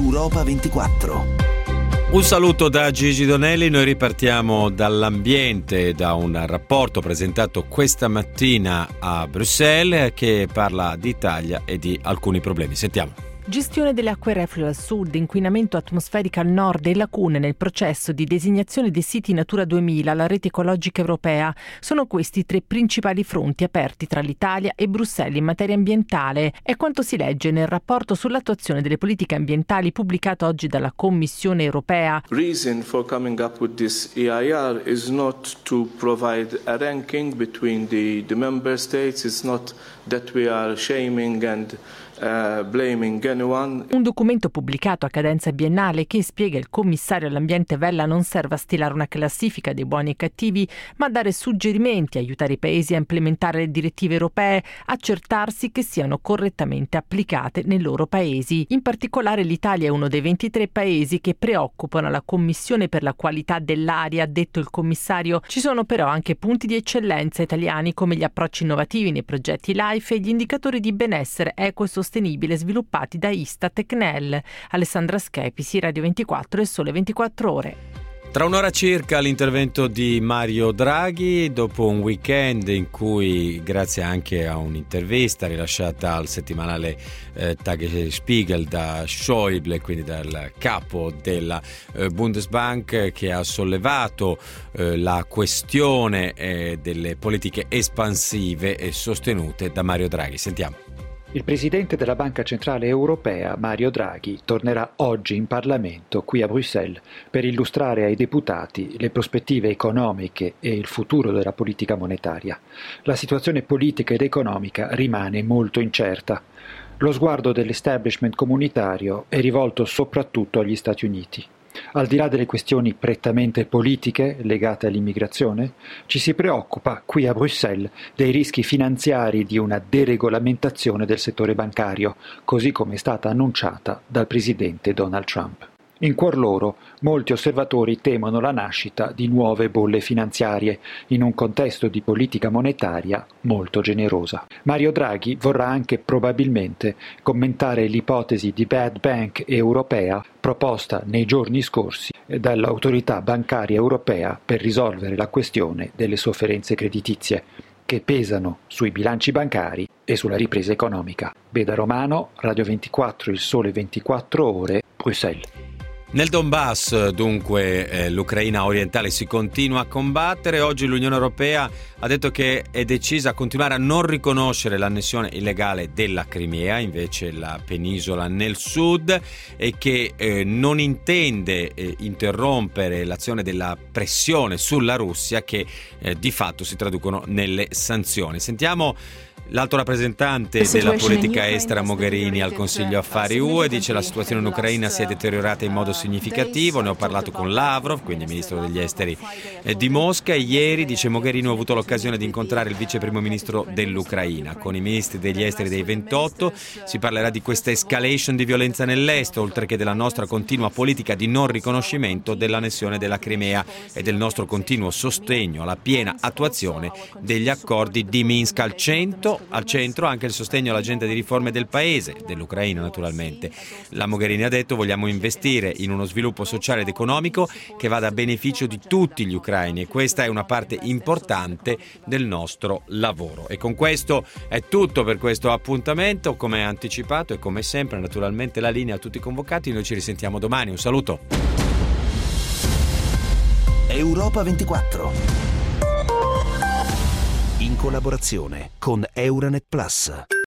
Europa 24. Un saluto da Gigi Donelli, noi ripartiamo dall'ambiente, da un rapporto presentato questa mattina a Bruxelles che parla di Italia e di alcuni problemi. Sentiamo. Gestione delle acque reflue al sud, inquinamento atmosferico al nord e lacune nel processo di designazione dei siti Natura 2000 alla rete ecologica europea. Sono questi i tre principali fronti aperti tra l'Italia e Bruxelles in materia ambientale. È quanto si legge nel rapporto sull'attuazione delle politiche ambientali pubblicato oggi dalla Commissione europea. Reason for coming up with this EIR is not to provide a ranking between the member states. It's not that we are shaming and blaming anyone. Un documento pubblicato a cadenza biennale che, spiega il commissario all'ambiente Vella, non serve a stilare una classifica dei buoni e cattivi, ma a dare suggerimenti, aiutare i paesi a implementare le direttive europee, accertarsi che siano correttamente applicate nei loro paesi. In particolare l'Italia è uno dei 23 paesi che preoccupano la Commissione per la qualità dell'aria, ha detto il commissario. Ci sono però anche punti di eccellenza italiani come gli approcci innovativi nei progetti LIFE e gli indicatori di benessere equo e sostenibile sviluppati da Istat e CNEL. Alessandra Schepisi, Radio 24 e Sole 24 Ore. Tra un'ora circa l'intervento di Mario Draghi dopo un weekend in cui, grazie anche a un'intervista rilasciata al settimanale Tagesspiegel da Schäuble, quindi dal capo della Bundesbank, che ha sollevato la questione delle politiche espansive sostenute da Mario Draghi. Sentiamo. Il presidente della Banca Centrale Europea, Mario Draghi, tornerà oggi in Parlamento, qui a Bruxelles, per illustrare ai deputati le prospettive economiche e il futuro della politica monetaria. La situazione politica ed economica rimane molto incerta. Lo sguardo dell'establishment comunitario è rivolto soprattutto agli Stati Uniti. Al di là delle questioni prettamente politiche legate all'immigrazione, ci si preoccupa qui a Bruxelles dei rischi finanziari di una deregolamentazione del settore bancario, così come è stata annunciata dal presidente Donald Trump. In cuor loro, molti osservatori temono la nascita di nuove bolle finanziarie in un contesto di politica monetaria molto generosa. Mario Draghi vorrà anche probabilmente commentare l'ipotesi di bad bank europea proposta nei giorni scorsi dall'autorità bancaria europea per risolvere la questione delle sofferenze creditizie che pesano sui bilanci bancari e sulla ripresa economica. Beda Romano, Radio 24, Il Sole 24 Ore, Bruxelles. Nel Donbass, dunque, l'Ucraina orientale si continua a combattere. Oggi l'Unione Europea ha detto che è decisa a continuare a non riconoscere l'annessione illegale della Crimea, invece la penisola nel sud, e che non intende interrompere l'azione della pressione sulla Russia che di fatto si traducono nelle sanzioni. Sentiamo l'alto rappresentante della politica estera Mogherini al Consiglio Affari UE. Dice: la situazione in Ucraina si è deteriorata in modo significativo, ne ho parlato con Lavrov, quindi ministro degli esteri di Mosca, e ieri, dice Mogherini, ho avuto l'occasione di incontrare il vice primo ministro dell'Ucraina. Con i ministri degli esteri dei 28 si parlerà di questa escalation di violenza nell'est, oltre che della nostra continua politica di non riconoscimento dell'annessione della Crimea e del nostro continuo sostegno alla piena attuazione degli accordi di Minsk. Al centro anche il sostegno all'agenda di riforme del paese, dell'Ucraina naturalmente. La Mogherini ha detto: vogliamo investire in uno sviluppo sociale ed economico che vada a beneficio di tutti gli ucraini, e questa è una parte importante del nostro lavoro. E con questo è tutto per questo appuntamento. Come anticipato e come sempre, naturalmente, la linea a tutti i convocati. Noi ci risentiamo domani. Un saluto. Europa 24, in collaborazione con Euranet Plus.